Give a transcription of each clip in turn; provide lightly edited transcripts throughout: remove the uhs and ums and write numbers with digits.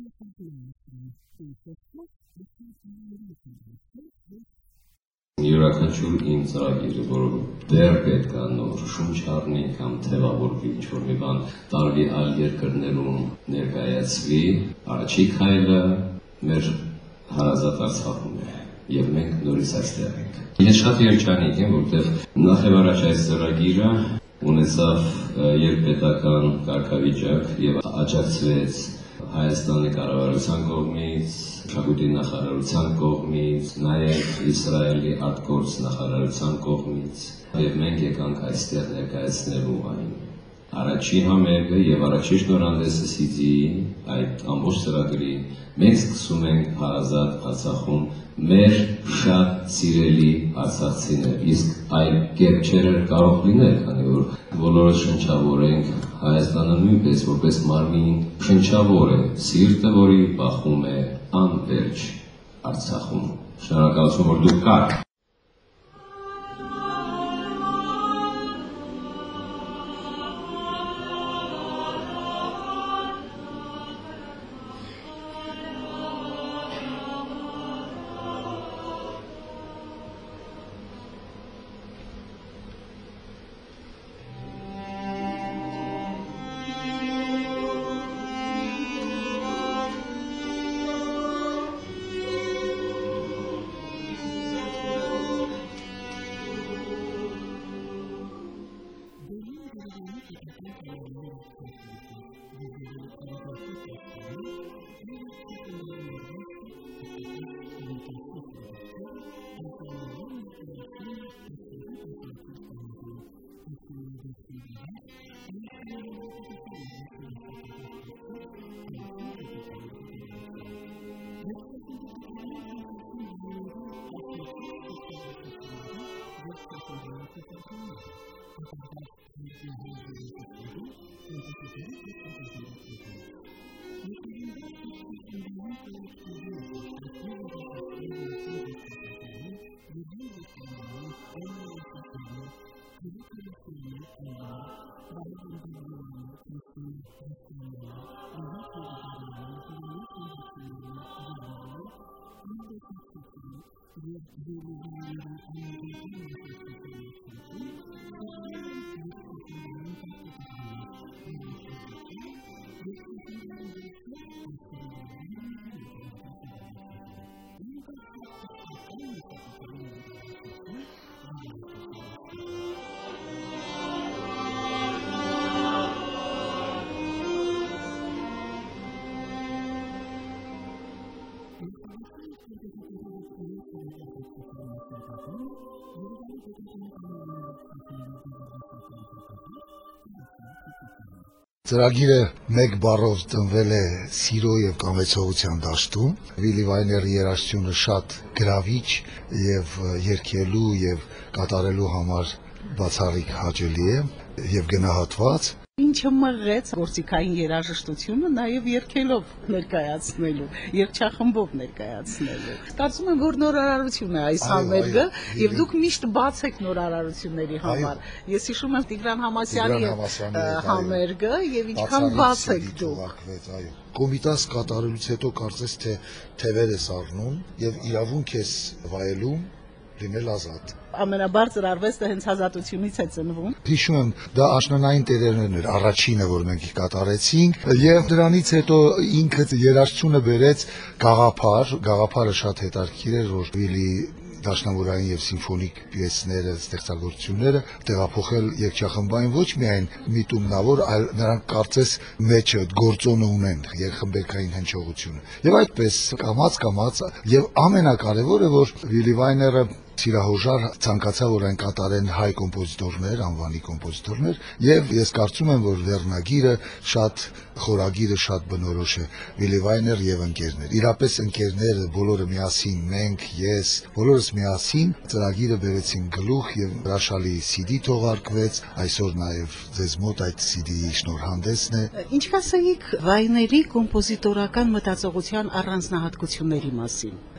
Յուրաքանչյուր իմ ծրագիրը, որ դեռ պետք է նոր շունչ առնի կամ թևավորվի ինչ-որ մի բան տարվի այլ երկրներում ներկայացվի, առաջի քայլը մեր հարազատ Արցախում է եւ մենք նորից այստեղ ենք։ Ես շատ երջանիկ եմ, որտեղ նախ եւ առաջ այս ծրագիրը ունեցավ երկպետական կարգավիճակ եւ աջակցվեց Հայաստանի կառավարության կողմից, Մշակույթի նախարարության կողմից, նաև Իսրայելի արտգործ նախարարության կողմից, եւ մենք եկանք այստեղ ներկայացնելու այն առաջի համերգը եւ առաջի շնորհանդեսը CD-ի այդ ամբողջ ծրագրի մենք սկսում ենք հարազատ Արցախում մեր շատ սիրելի արցախցիներ, իսկ այլ կերպ չէր կարող լինել, քանի որ բոլորը շնչավոր ենք, Հայաստանը նույնպես որպես մարմին շնչավոր է, սիրտը, որի բախում է անվերջ Արցախում։ Շնորհակալություն, որ դուք կաք։ Ծրագիրը մեկ բառով տնվել է սիրո եւ կամեցողության դաշտում։ Վիլի Վայների երաժշտությունը շատ գրավիչ եւ երգելու եւ կատարելու համար բացառիկ հաճելի է եւ գնահատված։ Ինչը մղեց գործիքային երաժշտությունը նաև երգելով ներկայացնելու, երգչախմբով ներկայացնելու։ Կարծում եմ, որ նորարարություն է այս համերգը եւ դուք միշտ բաց եք նորարարությունների համար։ Ես հիշում եմ Տիգրան Համասյանի համերգը եւ ինչքան բաց եք դուք։ Կոմիտաս կատարելուց հետո կարծես թե թևեր ես առնում եւ իրավունք ես վայելում լինել ազատ։ Ամենաբարձր արվեստը հենց ազատությունից է ծնվում։ Հիշում եմ, դա աշնանային տերերն էր, առաջինը, որ մենք կատարեցինք, եւ դրանից հետո ինքը երաժշտությունը բերեց գաղափարը շատ հետաքրքիր էր, որ Վիլի դաշնամուրային եւ սիմֆոնիկ պիեսները, ստեղծագործությունները տեղափոխել երգչախմբային ոչ միայն միտումնավոր, այլ նրանք կարծես մեջը գործոնը ունեն երգխմբերքային հնչողությունը։ Եվ այդպես կամաց եւ ամենակարևորը, որ Վիլի Վայները սիրահոժար ցանկացա, որ այն կատարեն հայ կոմպոզիտորներ, անվանի կոմպոզիտորներ, եւ ես կարծում եմ, որ վերնագիրը խորագիրը շատ բնորոշ է։ Վիլի Վայներ եւ ընկերներ։ Իրապես ընկերները բոլորը միասին, մենք, ես, բոլորս միասին ծրագիրը բերեցին գլուխ եւ հրաշալի CD թողարկվեց, այսօր նաեւ ձեզ մոտ այդ CD-ի շնորհանդեսն է։ Ինչ կասեիք Վայների կոմպոզիտորական մտածողության առանձնահատկությունների մասին։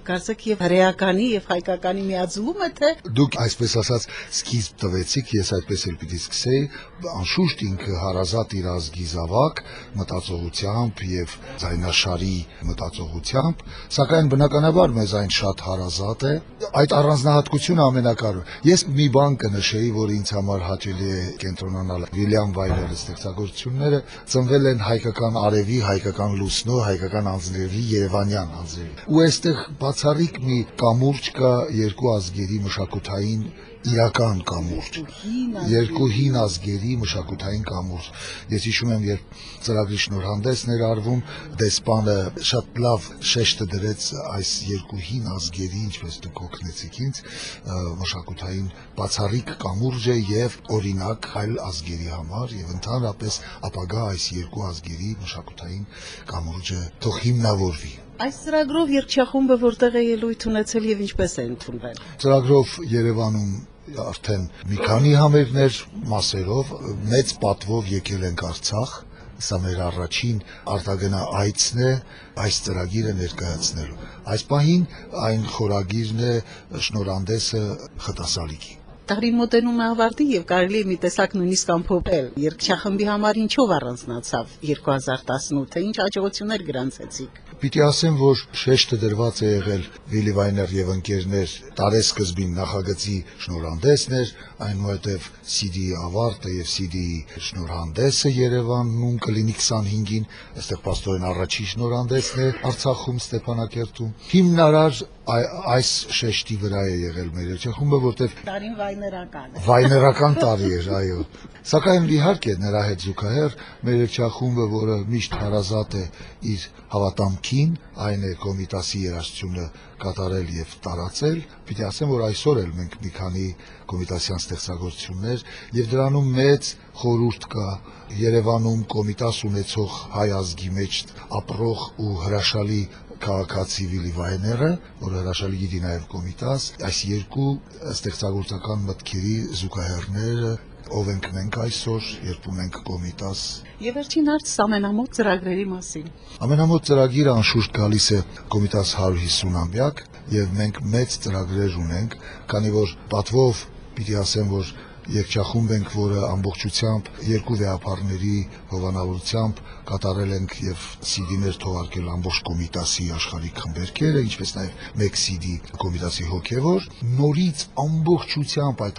Կարծեք եւ հրեականի եւ հայկականի միաձուլում է թե Դուք այսպես ասած սկիզբ տվեցիք, ես այդպես էլ պիտի սկսեի, անշուշտ ինքը հարազատ իր ազգի զավակ մտածողությամբ եւ ձայնաշարի մտածողությամբ, սակայն բնականաբար մեզ այն շատ հարազատ է։ Այդ առանձնահատկությունը ամենակարևորը։ Ես մի բան կնշեի, որ ինձ համար հաճելի է կենտրոնանալ։ Վիլյամ Վայլերի ստեղծագործությունները ծնվել են հայկական արևի, հայկական լուսնո, հայկական անձրևի, երևանյան անձրևի։ Ու այստեղ բացառիկ մի կամուրջ կա երկու ազգերի մշակութային իրական կամուրջ, երկու հին ազգերի մշակութային կամուրջ։ Ես հիշում եմ, երբ ծրագրի շնորհանդեսն էր արվում, դեսպանը շատ լավ շեշտը դրեց այս երկու հին ազգերի, ինչպես դուք օգնեցիք ինձ, մշակութային բացառիկ կամուրջ է եւ օրինակ այլ ազգերի համար եւ ընդհանրապես ապագա այս երկու ազգերի մշակութային կամուրջը թող հիմնավորվի։ Այս ծրագրով երգչախումբը որտեղ է ելույթ ունեցել եւ ինչպես է ընդունվել։ Ծրագրով Երևանում արդեն մի քանի համերգներ մասերով մեծ պատվով եկել ենք Արցախ, սա մեր առաջին արտագնա այցն է այս ծրագիրը ներկայացնելու։ Այս պահին այն խորագիրն է շնորհանդեսը Խտասալիկի։ Տարին մոտենում է ավարտի եւ կարելի է մի տեսակ նույնիսկ ամփոփել երգչախմբի համար ինչով առանձնացավ 2018-ը, ինչ հաջողություններ գրանցեցիք։ Պիտի ասեմ, որ շեշտը դրված է եղել Վիլի Վայներ եւ ընկերներ տարեսկզբին նախագծի շնորհանդեսն էր, այնուհետև CD-ի ավարտը եւ CD-ի շնորհանդեսը Երևանում կլինի 25-ին, այստեղ պաստորեն առաջին շնորհանդեսն է Արցախում Ստեփանակերտում։ Հիմնարար այս շեշտի վրա է եղել մեր երգչախումբը, որտեղ Տարին վայներական է։ Վայներական տարի էր, այո։ Սակայն իհարկե նրա հետ զուգահեռ մեր երգչախումբը, որը միշտ հարազատ է իր հավատամքին, այն է Կոմիտասի երաժշտությունը կատարել եւ տարածել, պիտի ասեմ, որ այսօր էլ մենք մի քանի կոմիտասյան ստեղծագործություններ եւ դրանում մեծ խորհուրդ կա Երևանում Կոմիտաս ունեցող հայ ազգի մեջ ապրող ու հրաշալի քաղաքացի Վիլի Վայները, որը հրաշալի գիտի նաև Կոմիտաս, այս երկու ստեղծագործական մտքերի զուգահեռները, ով ենք մենք այսօր, երբ ունենք Կոմիտաս։ Եվ վերջին հարց ամենամոտ ծրագրերի մասին։ Ամենամոտ ծրագիրը անշուշտ գալիս է Կոմիտաս 150-ամյակ, եւ մենք մեծ ծրագրեր ունենք, քանի որ պատվով պիտի ասեմ, որ երգչախումբ ենք, որը ամբողջությամբ երկու վեհապարների հովանավորությամբ կատարել ենք եւ CD-ներ թողարկել ամբողջ Կոմիտասի աշխարհիկ խմբերքերը, ինչպես նաեւ մեկ CD Կոմիտասի հոգեվոր, նորից ամբողջությամբ այդ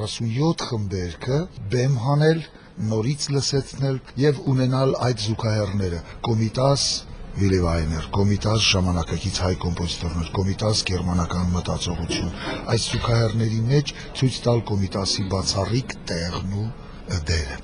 147 խմբերքը բեմ հանել, նորից լսեցնել եւ ունենալ այդ զուգահեռները Կոմիտաս Վիլի Վայներ, Կոմիտաս ժամանակակից հայ կոմպոզիտորներ, Կոմիտաս գերմանական մտածողություն, այս զուգահեռների մեջ ցույց տալ Կոմիտասի բացառիկ տեղն ու դերը։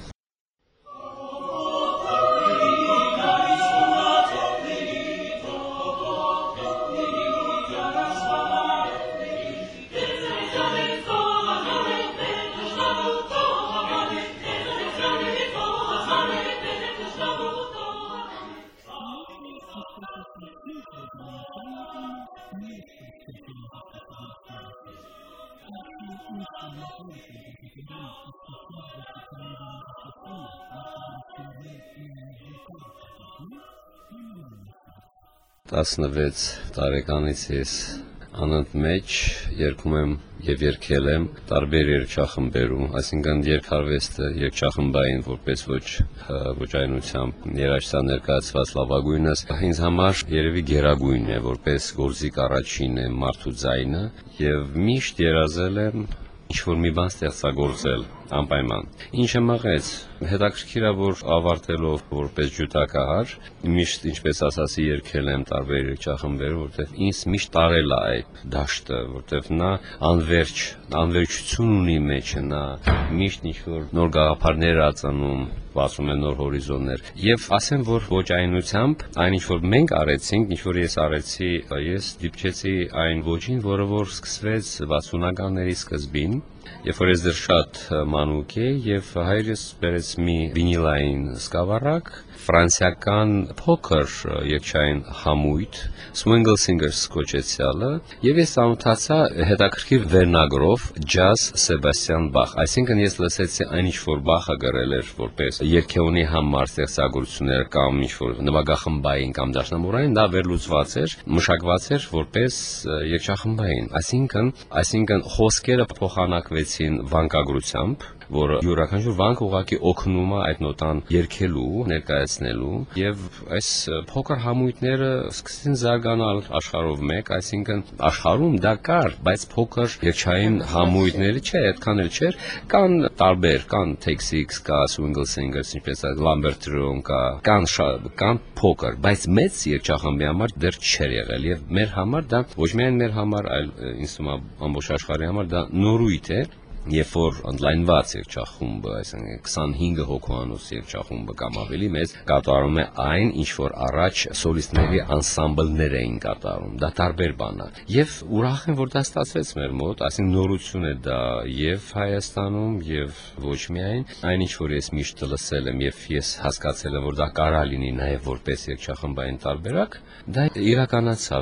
Տասնվեց տարեկանից ես անընդմեջ երգում եմ եւ երգել եմ տարբեր երգչախմբերում, այսինքն երգարվեստը, երգչախմբային որպես ոչ այնությամբ երաժշտության ներկայացված լավագույնս ինձ համար երևի գերագույնն է, որպես գործիք առաջինն է մարդու ձայնը եւ միշտ երազել եմ ինչ-որ մի բան ստեղծագործել անպայման։ Ինչը մղեց, հետաքրքիր է, որ ավարտելով որպես ջութակահար, միշտ ինչպես ասացի երգել եմ տարբեր երգչախմբերում, որտեղ ինձ միշտ տարել է այդ դաշտը, որտեղ նա անվերջություն ունի մեջը, նա միշտ ինչ-որ նոր գաղափարներ է ծնում, բացում է նոր հորիզոններ։ Եվ ասեմ, որ ոչ այնությամբ, այն ինչ որ մենք արեցինք, ինչ որ ես արեցի, ես դիպչեցի այն ոճին, որը որ սկսվեց 60-ականների սկզբին, Երբ որ ես դեռ շատ մանուկ էի եւ հայրս բերեց մի վինիլային սկավառակ, ֆրանսիական փոքր երգչային համույթ Swingle Singers կոչեցյալը, եւ ես ծանոթացա հետաքրքիր վերնագրով Jazz Sebastian Bach, այսինքն ես լսեցի այն ինչ որ Բախը գրել էր որպես երգեոնի համար ստեղծագործություններ կամ ինչ որ նվագախմբային կամ դաշնամուրային, դա վերլուծված էր, մշակված էր որպես երգչախմբային, այսինքն խոսքերը փոխանակվեցին վանկագրությամբ, որ յուրաքանչյուր վանք ուղղակի օգնում է այդ նոտան երգելու, ներկայացնելու, եւ այս փոքր համույթները սկսեցին զարգանալ աշխարհով մեկ, այսինքն աշխարհում դա կար, բայց փոքր երգչային համույթների չէ, այդքան էլ չէր, կան տարբեր, կան Texix, կա Swingle Singers, ինչպես Lambert Trio կան փոքր, բայց մեծ երգչախմբի համար դեռ չէր եղել եւ մեր համար դա ոչ միայն մեր համար, այլ ինձ թվում է ամբողջ աշխարհի համար դա նորույթ է։ Երբ որ ընդլայնված երգչախումբը, այսինքն 25 հոգուանոց երգչախումբը կամ ավելի մեծ կատարում է այն, ինչ որ առաջ սոլիստների անսամբլներ էին կատարում, դա տարբեր բան է։ Եվ ուրախ եմ, որ դա ստացվեց մեր մոտ, այսինքն նորություն է դա եւ Հայաստանում եւ ոչ միայն, այն ինչ որ ես միշտ լսել եմ եւ ես հասկացել եմ, որ դա կարա լինի նաեւ որպես երգչախմբային տարբերակ, դա իրականացավ։